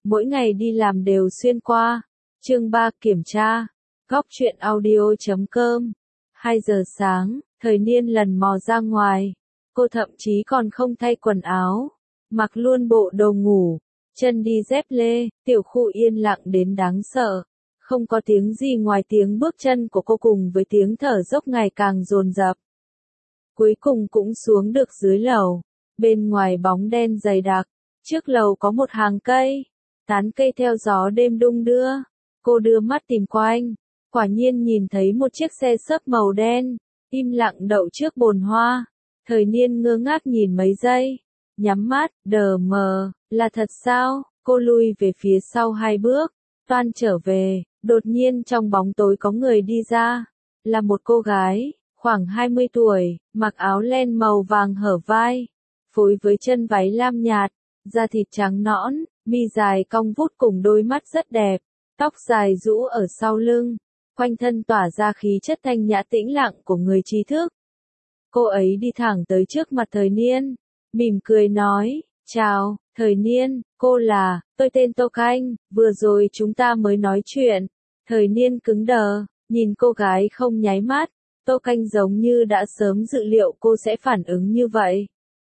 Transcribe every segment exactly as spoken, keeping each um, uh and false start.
mỗi ngày đi làm đều xuyên qua. Chương ba kiểm tra. Góc truyện audio chấm com. hai giờ sáng, Thời Niên lần mò ra ngoài. Cô thậm chí còn không thay quần áo, mặc luôn bộ đồ ngủ, chân đi dép lê, tiểu khu yên lặng đến đáng sợ. Không có tiếng gì ngoài tiếng bước chân của cô cùng với tiếng thở dốc ngày càng dồn dập. Cuối cùng cũng xuống được dưới lầu. Bên ngoài bóng đen dày đặc, trước lầu có một hàng cây, tán cây theo gió đêm đung đưa. Cô đưa mắt tìm quanh, quả nhiên nhìn thấy một chiếc xe xốp màu đen, im lặng đậu trước bồn hoa. Thời Niên ngơ ngác nhìn mấy giây, nhắm mắt, đờ mờ, là thật sao? Cô lui về phía sau hai bước, toan trở về, đột nhiên trong bóng tối có người đi ra, là một cô gái, khoảng hai mươi tuổi, mặc áo len màu vàng hở vai, phối với chân váy lam nhạt, da thịt trắng nõn, mi dài cong vút cùng đôi mắt rất đẹp, tóc dài rũ ở sau lưng, quanh thân tỏa ra khí chất thanh nhã tĩnh lặng của người trí thức. Cô ấy đi thẳng tới trước mặt Thời Niên, mỉm cười nói, chào, Thời Niên, cô là, tôi tên Tô Canh, vừa rồi chúng ta mới nói chuyện. Thời Niên cứng đờ, nhìn cô gái không nháy mắt, Tô Canh giống như đã sớm dự liệu cô sẽ phản ứng như vậy.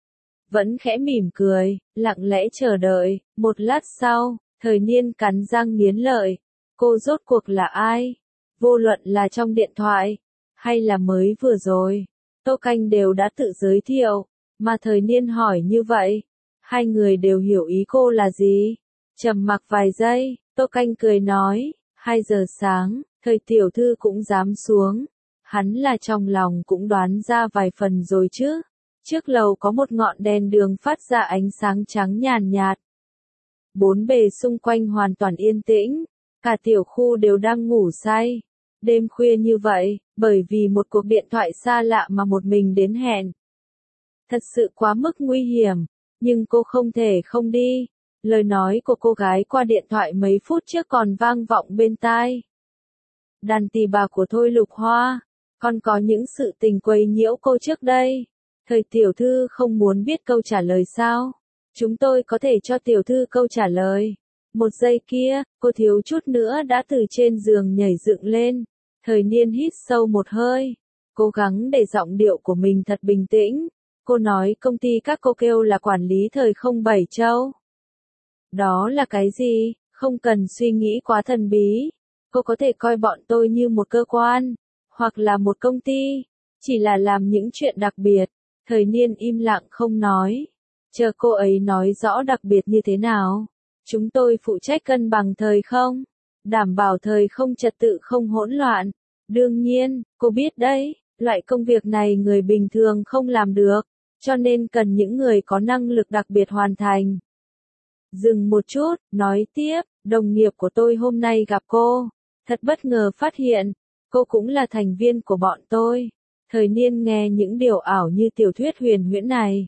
Vẫn khẽ mỉm cười, lặng lẽ chờ đợi, một lát sau, Thời Niên cắn răng nghiến lợi, cô rốt cuộc là ai? Vô luận là trong điện thoại, hay là mới vừa rồi, Tô Canh đều đã tự giới thiệu, mà Thời Niên hỏi như vậy, hai người đều hiểu ý cô là gì. Trầm mặc vài giây, Tô Canh cười nói, hai giờ sáng, Thời tiểu thư cũng dám xuống, hắn là trong lòng cũng đoán ra vài phần rồi chứ. Trước lầu có một ngọn đèn đường phát ra ánh sáng trắng nhàn nhạt. Bốn bề xung quanh hoàn toàn yên tĩnh, cả tiểu khu đều đang ngủ say. Đêm khuya như vậy, bởi vì một cuộc điện thoại xa lạ mà một mình đến hẹn. Thật sự quá mức nguy hiểm, nhưng cô không thể không đi. Lời nói của cô gái qua điện thoại mấy phút trước còn vang vọng bên tai. Đàn tỳ bà của Thôi Lục Hoa, còn có những sự tình quấy nhiễu cô trước đây. Thời tiểu thư không muốn biết câu trả lời sao? Chúng tôi có thể cho tiểu thư câu trả lời. Một giây kia, cô thiếu chút nữa đã từ trên giường nhảy dựng lên. Thời Niên hít sâu một hơi, cố gắng để giọng điệu của mình thật bình tĩnh. Cô nói công ty các cô kêu là quản lý thời không bảy châu. Đó là cái gì? Không cần suy nghĩ quá thần bí. Cô có thể coi bọn tôi như một cơ quan, hoặc là một công ty, chỉ là làm những chuyện đặc biệt. Thời Niên im lặng không nói, chờ cô ấy nói rõ đặc biệt như thế nào. Chúng tôi phụ trách cân bằng thời không, đảm bảo thời không trật tự không hỗn loạn. Đương nhiên, cô biết đấy, loại công việc này người bình thường không làm được, cho nên cần những người có năng lực đặc biệt hoàn thành. Dừng một chút, nói tiếp, đồng nghiệp của tôi hôm nay gặp cô, thật bất ngờ phát hiện, cô cũng là thành viên của bọn tôi. Thời Niên nghe những điều ảo như tiểu thuyết huyền huyễn này.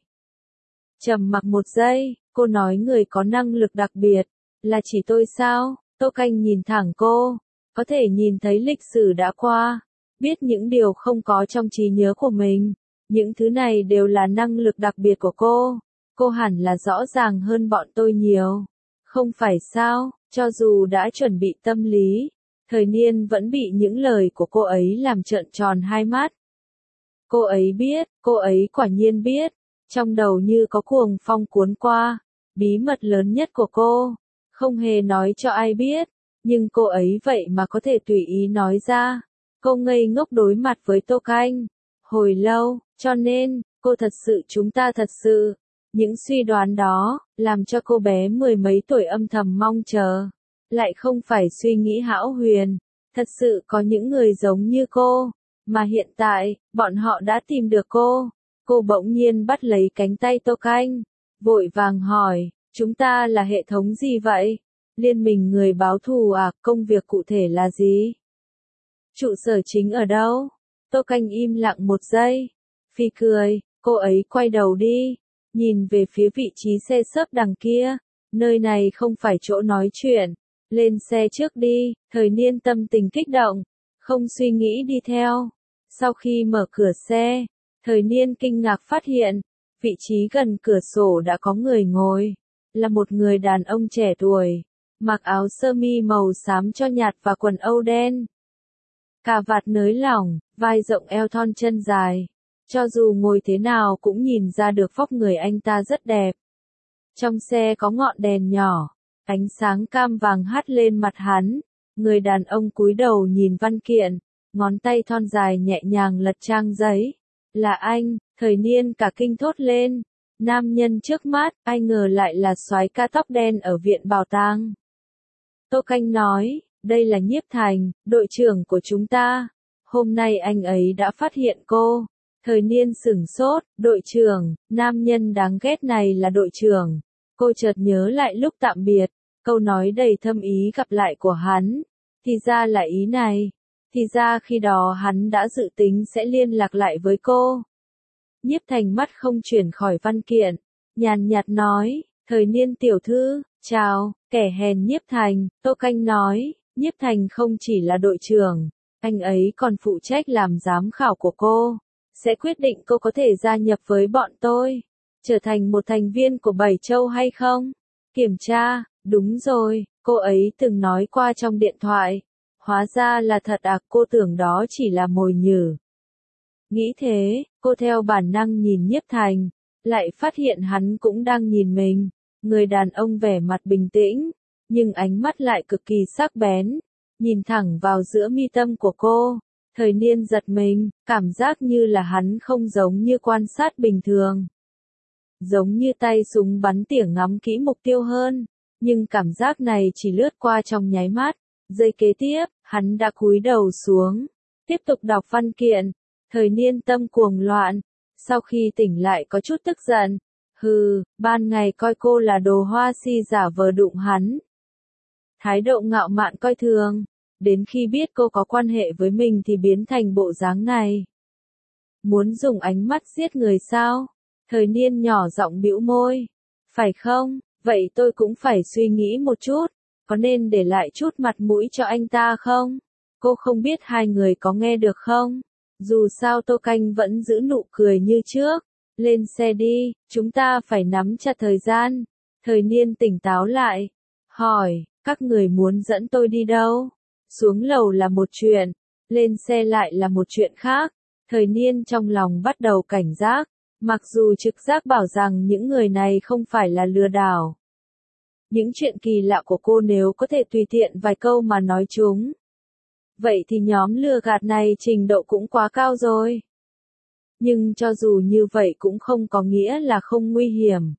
Trầm mặc một giây, cô nói người có năng lực đặc biệt, là chỉ tôi sao? Tô Canh nhìn thẳng cô, có thể nhìn thấy lịch sử đã qua, biết những điều không có trong trí nhớ của mình. Những thứ này đều là năng lực đặc biệt của cô. Cô hẳn là rõ ràng hơn bọn tôi nhiều. Không phải sao, cho dù đã chuẩn bị tâm lý, Thời Niên vẫn bị những lời của cô ấy làm trợn tròn hai mắt. Cô ấy biết, cô ấy quả nhiên biết, trong đầu như có cuồng phong cuốn qua, bí mật lớn nhất của cô, không hề nói cho ai biết, nhưng cô ấy vậy mà có thể tùy ý nói ra. Cô ngây ngốc đối mặt với Tô Canh, hồi lâu, cho nên, cô thật sự chúng ta thật sự, những suy đoán đó, làm cho cô bé mười mấy tuổi âm thầm mong chờ, lại không phải suy nghĩ hão huyền, thật sự có những người giống như cô. Mà hiện tại, bọn họ đã tìm được cô. Cô bỗng nhiên bắt lấy cánh tay Tô Canh, vội vàng hỏi, chúng ta là hệ thống gì vậy? Liên minh người báo thù à, công việc cụ thể là gì? Trụ sở chính ở đâu? Tô Canh im lặng một giây, phì cười, cô ấy quay đầu đi, nhìn về phía vị trí xe xốp đằng kia, nơi này không phải chỗ nói chuyện, lên xe trước đi. Thời Niên tâm tình kích động, không suy nghĩ đi theo. Sau khi mở cửa xe, Thời Niên kinh ngạc phát hiện, vị trí gần cửa sổ đã có người ngồi, là một người đàn ông trẻ tuổi, mặc áo sơ mi màu xám cho nhạt và quần âu đen. Cà vạt nới lỏng, vai rộng eo thon chân dài. Cho dù ngồi thế nào cũng nhìn ra được vóc người anh ta rất đẹp. Trong xe có ngọn đèn nhỏ, ánh sáng cam vàng hắt lên mặt hắn. Người đàn ông cúi đầu nhìn văn kiện, ngón tay thon dài nhẹ nhàng lật trang giấy. Là anh, Thời Niên cả kinh thốt lên. Nam nhân trước mắt, ai ngờ lại là soái ca tóc đen ở viện bảo tàng. Tô Canh nói, đây là Nhiếp Thành, đội trưởng của chúng ta. Hôm nay anh ấy đã phát hiện cô. Thời Niên sửng sốt, đội trưởng, nam nhân đáng ghét này là đội trưởng. Cô chợt nhớ lại lúc tạm biệt, câu nói đầy thâm ý gặp lại của hắn. Thì ra là ý này. Thì ra khi đó hắn đã dự tính sẽ liên lạc lại với cô. Nhiếp Thành mắt không chuyển khỏi văn kiện, nhàn nhạt nói, Thời Niên tiểu thư, chào, kẻ hèn Nhiếp Thành. Tô Canh nói, Nhiếp Thành không chỉ là đội trưởng, anh ấy còn phụ trách làm giám khảo của cô, sẽ quyết định cô có thể gia nhập với bọn tôi, trở thành một thành viên của Bảy Châu hay không. Kiểm tra, đúng rồi, cô ấy từng nói qua trong điện thoại. Hóa ra là thật à, cô tưởng đó chỉ là mồi nhử. Nghĩ thế, cô theo bản năng nhìn Nhiếp Thành, lại phát hiện hắn cũng đang nhìn mình. Người đàn ông vẻ mặt bình tĩnh, nhưng ánh mắt lại cực kỳ sắc bén, nhìn thẳng vào giữa mi tâm của cô. Thời Niên giật mình, cảm giác như là hắn không giống như quan sát bình thường. Giống như tay súng bắn tỉa ngắm kỹ mục tiêu hơn, nhưng cảm giác này chỉ lướt qua trong nháy mắt. Giây kế tiếp, hắn đã cúi đầu xuống, tiếp tục đọc văn kiện. Thời Niên tâm cuồng loạn, sau khi tỉnh lại có chút tức giận. Hừ, ban ngày coi cô là đồ hoa si giả vờ đụng hắn. Thái độ ngạo mạn coi thường, đến khi biết cô có quan hệ với mình thì biến thành bộ dáng này. Muốn dùng ánh mắt giết người sao? Thời Niên nhỏ giọng bĩu môi. Phải không, vậy tôi cũng phải suy nghĩ một chút, có nên để lại chút mặt mũi cho anh ta không? Cô không biết hai người có nghe được không? Dù sao Tô Canh vẫn giữ nụ cười như trước. Lên xe đi, chúng ta phải nắm chặt thời gian. Thời Niên tỉnh táo lại, hỏi, các người muốn dẫn tôi đi đâu? Xuống lầu là một chuyện, lên xe lại là một chuyện khác. Thời Niên trong lòng bắt đầu cảnh giác, mặc dù trực giác bảo rằng những người này không phải là lừa đảo. Những chuyện kỳ lạ của cô nếu có thể tùy tiện vài câu mà nói chúng, vậy thì nhóm lừa gạt này trình độ cũng quá cao rồi. Nhưng cho dù như vậy cũng không có nghĩa là không nguy hiểm.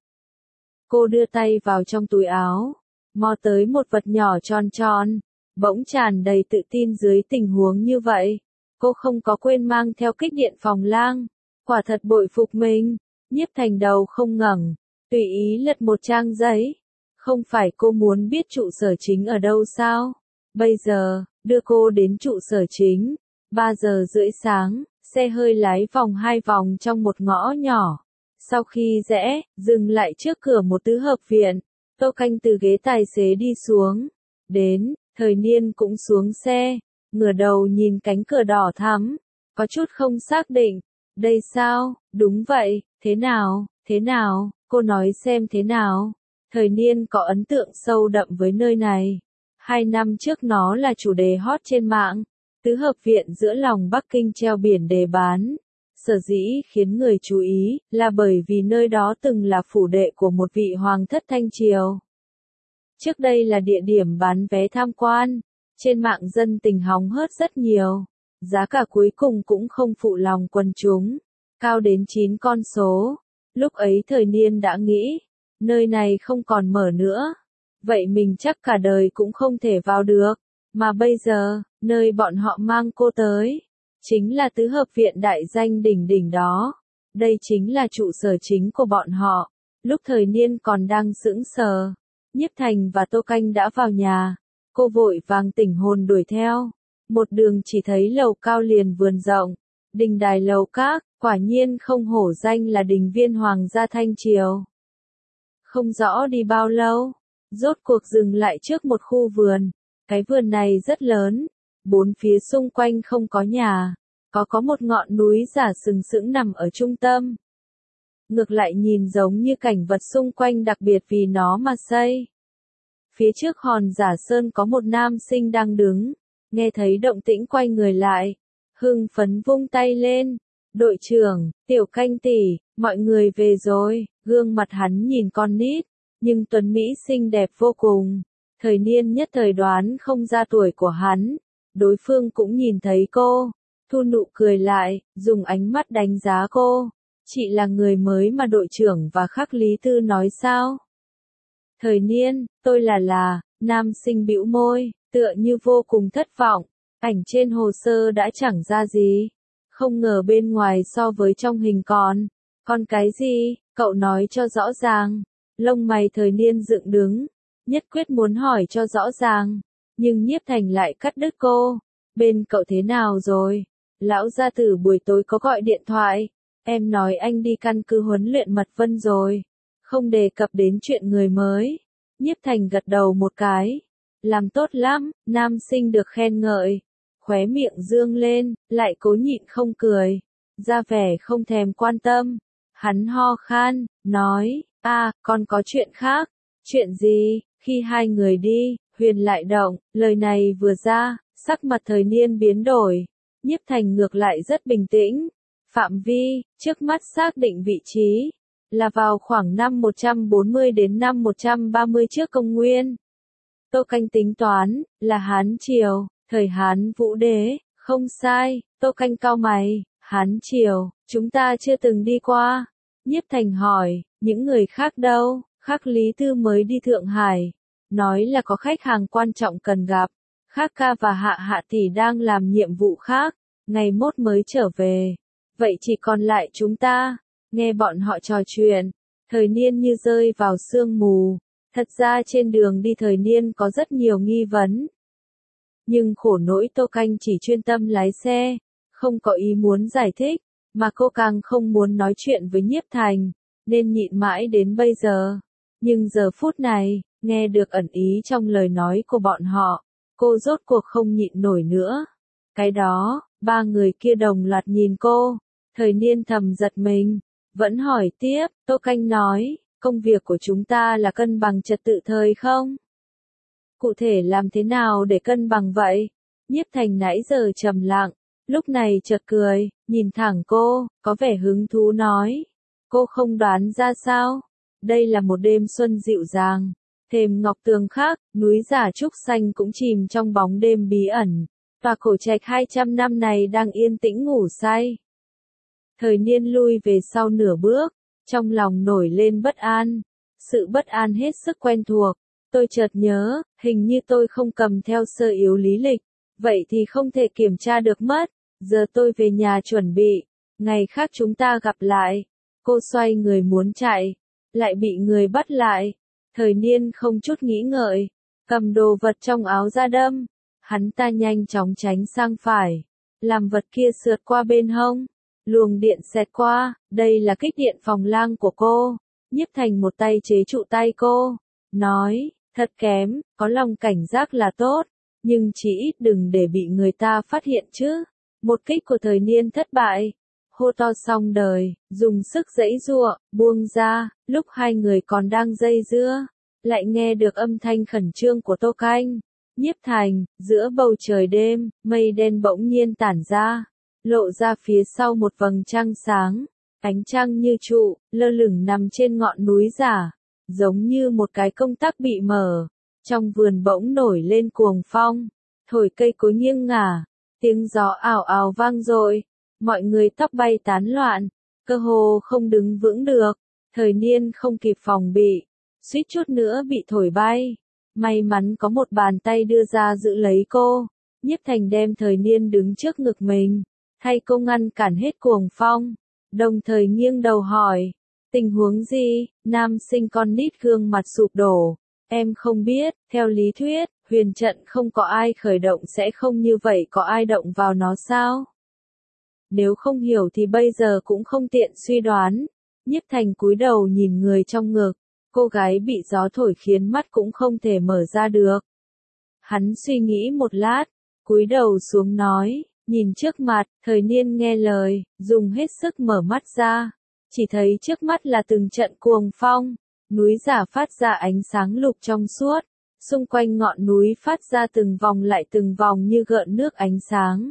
Cô đưa tay vào trong túi áo, mò tới một vật nhỏ tròn tròn, bỗng tràn đầy tự tin dưới tình huống như vậy. Cô không có quên mang theo kích điện phòng lang, quả thật bội phục mình. Nhiếp Thành đầu không ngẩng, tùy ý lật một trang giấy. Không phải cô muốn biết trụ sở chính ở đâu sao? Bây giờ, đưa cô đến trụ sở chính. ba giờ rưỡi sáng, xe hơi lái vòng hai vòng trong một ngõ nhỏ. Sau khi rẽ, dừng lại trước cửa một tứ hợp viện. Tô Canh từ ghế tài xế đi xuống. Đến, Thời Niên cũng xuống xe, ngửa đầu nhìn cánh cửa đỏ thắm, có chút không xác định. Đây sao? Đúng vậy, thế nào, thế nào, cô nói xem thế nào. Thời Niên có ấn tượng sâu đậm với nơi này. Hai năm trước nó là chủ đề hot trên mạng. Tứ hợp viện giữa lòng Bắc Kinh treo biển đề bán. Sở dĩ khiến người chú ý, là bởi vì nơi đó từng là phủ đệ của một vị hoàng thất Thanh Triều. Trước đây là địa điểm bán vé tham quan. Trên mạng dân tình hóng hớt rất nhiều. Giá cả cuối cùng cũng không phụ lòng quần chúng. Cao đến chín con số. Lúc ấy Thời Niên đã nghĩ, nơi này không còn mở nữa. Vậy mình chắc cả đời cũng không thể vào được. Mà bây giờ, nơi bọn họ mang cô tới, chính là tứ hợp viện đại danh đỉnh đỉnh đó. Đây chính là trụ sở chính của bọn họ. Lúc Thời Niên còn đang sững sờ, Nhiếp Thành và Tô Canh đã vào nhà. Cô vội vàng tỉnh hồn đuổi theo. Một đường chỉ thấy lầu cao liền vườn rộng, đình đài lầu các, quả nhiên không hổ danh là đình viên hoàng gia Thanh Triều. Không rõ đi bao lâu, rốt cuộc dừng lại trước một khu vườn. Cái vườn này rất lớn, bốn phía xung quanh không có nhà, có có một ngọn núi giả sừng sững nằm ở trung tâm. Ngược lại nhìn giống như cảnh vật xung quanh đặc biệt vì nó mà xây. Phía trước Hòn Giả Sơn có một nam sinh đang đứng, nghe thấy động tĩnh quay người lại, hưng phấn vung tay lên, đội trưởng, Tiểu Canh tỷ, mọi người về rồi, gương mặt hắn nhìn con nít, nhưng tuấn Mỹ xinh đẹp vô cùng, thời niên nhất thời đoán không ra tuổi của hắn, đối phương cũng nhìn thấy cô, thu nụ cười lại, dùng ánh mắt đánh giá cô, chị là người mới mà đội trưởng và Khắc Lý Tư nói sao? Thời niên, tôi là là, nam sinh bĩu môi, tựa như vô cùng thất vọng, ảnh trên hồ sơ đã chẳng ra gì, không ngờ bên ngoài so với trong hình còn, còn cái gì, cậu nói cho rõ ràng, lông mày thời niên dựng đứng, nhất quyết muốn hỏi cho rõ ràng, nhưng Nhiếp Thành lại cắt đứt cô, bên cậu thế nào rồi, lão gia tử buổi tối có gọi điện thoại, em nói anh đi căn cứ huấn luyện Mật Vân rồi. Không đề cập đến chuyện người mới. Nhiếp Thành gật đầu một cái. Làm tốt lắm, nam sinh được khen ngợi. Khóe miệng dương lên, lại cố nhịn không cười. Ra vẻ không thèm quan tâm. Hắn ho khan, nói, a, còn có chuyện khác. Chuyện gì? Khi hai người đi, Huyền lại động, lời này vừa ra, sắc mặt thời niên biến đổi. Nhiếp Thành ngược lại rất bình tĩnh. Phạm vi, trước mắt xác định vị trí. Là vào khoảng năm một trăm bốn mươi đến năm một trăm ba mươi trước công nguyên. Tô Canh tính toán, là Hán Triều, thời Hán Vũ Đế, không sai, Tô Canh cau mày, Hán Triều, chúng ta chưa từng đi qua. Nhiếp Thành hỏi, những người khác đâu, Khắc Lý Tư mới đi Thượng Hải, nói là có khách hàng quan trọng cần gặp, Khắc ca và Hạ Hạ tỷ đang làm nhiệm vụ khác, ngày mốt mới trở về, vậy chỉ còn lại chúng ta. Nghe bọn họ trò chuyện, thời niên như rơi vào sương mù, thật ra trên đường đi thời niên có rất nhiều nghi vấn. Nhưng khổ nỗi Tô Canh chỉ chuyên tâm lái xe, không có ý muốn giải thích, mà cô càng không muốn nói chuyện với Nhiếp Thành, nên nhịn mãi đến bây giờ. Nhưng giờ phút này, nghe được ẩn ý trong lời nói của bọn họ, cô rốt cuộc không nhịn nổi nữa. Cái đó, ba người kia đồng loạt nhìn cô, thời niên thầm giật mình. Vẫn hỏi tiếp, Tô Canh nói, công việc của chúng ta là cân bằng trật tự thời không? Cụ thể làm thế nào để cân bằng vậy? Nhiếp Thành nãy giờ trầm lặng, lúc này chợt cười, nhìn thẳng cô, có vẻ hứng thú nói. Cô không đoán ra sao? Đây là một đêm xuân dịu dàng, thềm ngọc tường khác, núi Giả Trúc Xanh cũng chìm trong bóng đêm bí ẩn. Tòa cổ trạch hai trăm năm này đang yên tĩnh ngủ say. Thời niên lui về sau nửa bước, trong lòng nổi lên bất an. Sự bất an hết sức quen thuộc. Tôi chợt nhớ, hình như tôi không cầm theo sơ yếu lý lịch. Vậy thì không thể kiểm tra được mất. Giờ tôi về nhà chuẩn bị. Ngày khác chúng ta gặp lại. Cô xoay người muốn chạy. Lại bị người bắt lại. Thời niên không chút nghĩ ngợi. Cầm đồ vật trong áo ra đâm. Hắn ta nhanh chóng tránh sang phải. Làm vật kia sượt qua bên hông. Luồng điện xẹt qua, đây là kích điện phòng lang của cô. Nhiếp Thành một tay chế trụ tay cô. Nói, thật kém, có lòng cảnh giác là tốt. Nhưng chỉ ít đừng để bị người ta phát hiện chứ. Một kích của thời niên thất bại. Hô to xong đời, dùng sức giãy giụa, buông ra, lúc hai người còn đang dây dưa. Lại nghe được âm thanh khẩn trương của Tô Canh. Nhiếp Thành, giữa bầu trời đêm, mây đen bỗng nhiên tản ra. Lộ ra phía sau một vầng trăng sáng, ánh trăng như trụ, lơ lửng nằm trên ngọn núi Giả, giống như một cái công tắc bị mở. Trong vườn bỗng nổi lên cuồng phong, thổi cây cối nghiêng ngả, tiếng gió ào ào vang dội, mọi người tóc bay tán loạn, cơ hồ không đứng vững được. Thời niên không kịp phòng bị, suýt chút nữa bị thổi bay. May mắn có một bàn tay đưa ra giữ lấy cô. Nhiếp Thành đem thời niên đứng trước ngực mình, thay cô ngăn cản hết cuồng phong, đồng thời nghiêng đầu hỏi, tình huống gì? Nam sinh con nít gương mặt sụp đổ, em không biết, theo lý thuyết, huyền trận không có ai khởi động sẽ không như vậy, có ai động vào nó sao? Nếu không hiểu thì bây giờ cũng không tiện suy đoán. Nhiếp Thành cúi đầu nhìn người trong ngực, cô gái bị gió thổi khiến mắt cũng không thể mở ra được. Hắn suy nghĩ một lát, cúi đầu xuống nói, nhìn trước mặt, thời niên nghe lời, dùng hết sức mở mắt ra. Chỉ thấy trước mắt là từng trận cuồng phong, núi Giả phát ra ánh sáng lục trong suốt, xung quanh ngọn núi phát ra từng vòng lại từng vòng như gợn nước ánh sáng.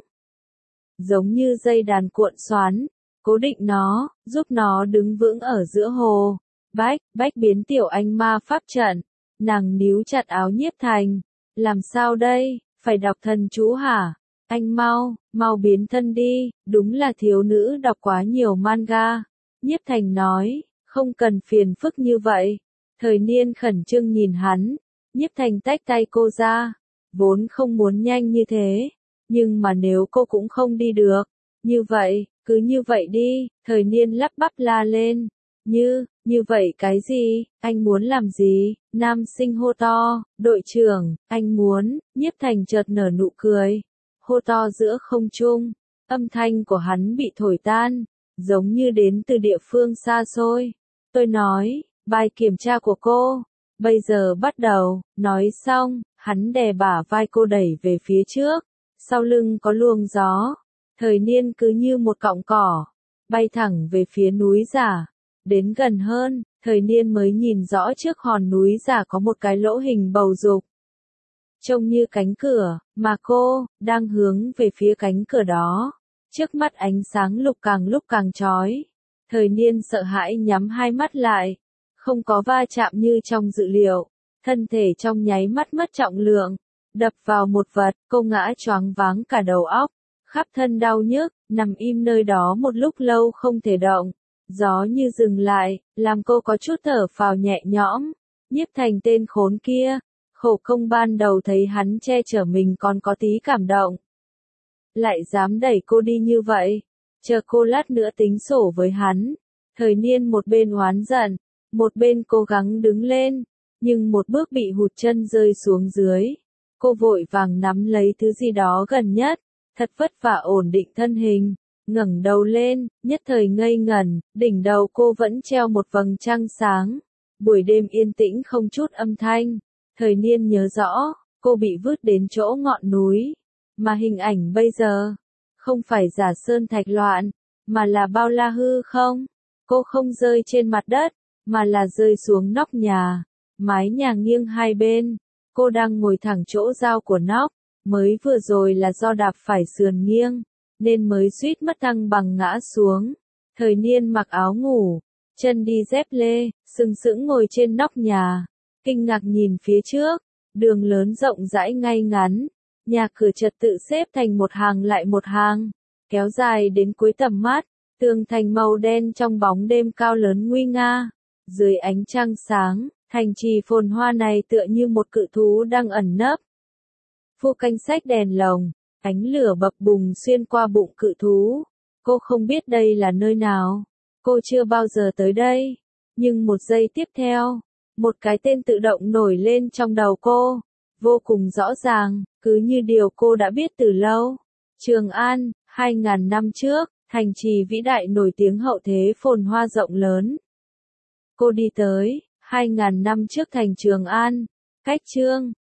Giống như dây đàn cuộn xoắn, cố định nó, giúp nó đứng vững ở giữa hồ. Bách, bách biến tiểu anh ma pháp trận, nàng níu chặt áo Nhiếp Thành. Làm sao đây, phải đọc thần chú hả? Anh mau, mau biến thân đi, đúng là thiếu nữ đọc quá nhiều manga. Nhiếp Thành nói, không cần phiền phức như vậy. Thời Niên khẩn trương nhìn hắn, Nhiếp Thành tách tay cô ra, vốn không muốn nhanh như thế, nhưng mà nếu cô cũng không đi được, như vậy, cứ như vậy đi, Thời Niên lắp bắp la lên, như, như vậy cái gì, anh muốn làm gì, nam sinh hô to, đội trưởng, anh muốn, Nhiếp Thành chợt nở nụ cười, hô to giữa không trung, âm thanh của hắn bị thổi tan, giống như đến từ địa phương xa xôi. Tôi nói, bài kiểm tra của cô, bây giờ bắt đầu, nói xong, hắn đè bả vai cô đẩy về phía trước, sau lưng có luồng gió, Thời Niên cứ như một cọng cỏ, bay thẳng về phía núi giả, đến gần hơn, Thời Niên mới nhìn rõ trước hòn núi giả có một cái lỗ hình bầu dục. Trông như cánh cửa, mà cô, đang hướng về phía cánh cửa đó. Trước mắt ánh sáng lục càng lúc càng chói. Thời Niên sợ hãi nhắm hai mắt lại. Không có va chạm như trong dự liệu. Thân thể trong nháy mắt mất trọng lượng. Đập vào một vật, cô ngã choáng váng cả đầu óc. Khắp thân đau nhức, nằm im nơi đó một lúc lâu không thể động. Gió như dừng lại, làm cô có chút thở phào nhẹ nhõm. Nhiếp Thành tên khốn kia. Khổ công ban đầu thấy hắn che chở mình còn có tí cảm động. Lại dám đẩy cô đi như vậy. Chờ cô lát nữa tính sổ với hắn. Thời Niên một bên oán giận, một bên cố gắng đứng lên. Nhưng một bước bị hụt chân rơi xuống dưới. Cô vội vàng nắm lấy thứ gì đó gần nhất. Thật vất vả ổn định thân hình. Ngẩng đầu lên, nhất thời ngây ngẩn. Đỉnh đầu cô vẫn treo một vầng trăng sáng. Buổi đêm yên tĩnh không chút âm thanh. Thời Niên nhớ rõ, cô bị vứt đến chỗ ngọn núi, mà hình ảnh bây giờ, không phải giả sơn thạch loạn, mà là bao la hư không. Cô không rơi trên mặt đất, mà là rơi xuống nóc nhà, mái nhà nghiêng hai bên. Cô đang ngồi thẳng chỗ giao của nóc, mới vừa rồi là do đạp phải sườn nghiêng, nên mới suýt mất thăng bằng ngã xuống. Thời Niên mặc áo ngủ, chân đi dép lê, sừng sững ngồi trên nóc nhà. Kinh ngạc nhìn phía trước, đường lớn rộng rãi ngay ngắn, nhà cửa trật tự xếp thành một hàng lại một hàng, kéo dài đến cuối tầm mắt, tường thành màu đen trong bóng đêm cao lớn nguy nga, dưới ánh trăng sáng, thành trì phồn hoa này tựa như một cự thú đang ẩn nấp. Phu canh xách đèn lồng, ánh lửa bập bùng xuyên qua bụng cự thú, cô không biết đây là nơi nào, cô chưa bao giờ tới đây, nhưng một giây tiếp theo, một cái tên tự động nổi lên trong đầu cô, vô cùng rõ ràng, cứ như điều cô đã biết từ lâu. Trường An, hai ngàn năm trước, thành trì vĩ đại nổi tiếng hậu thế phồn hoa rộng lớn. Cô đi tới, hai ngàn năm trước thành Trường An, cách Chương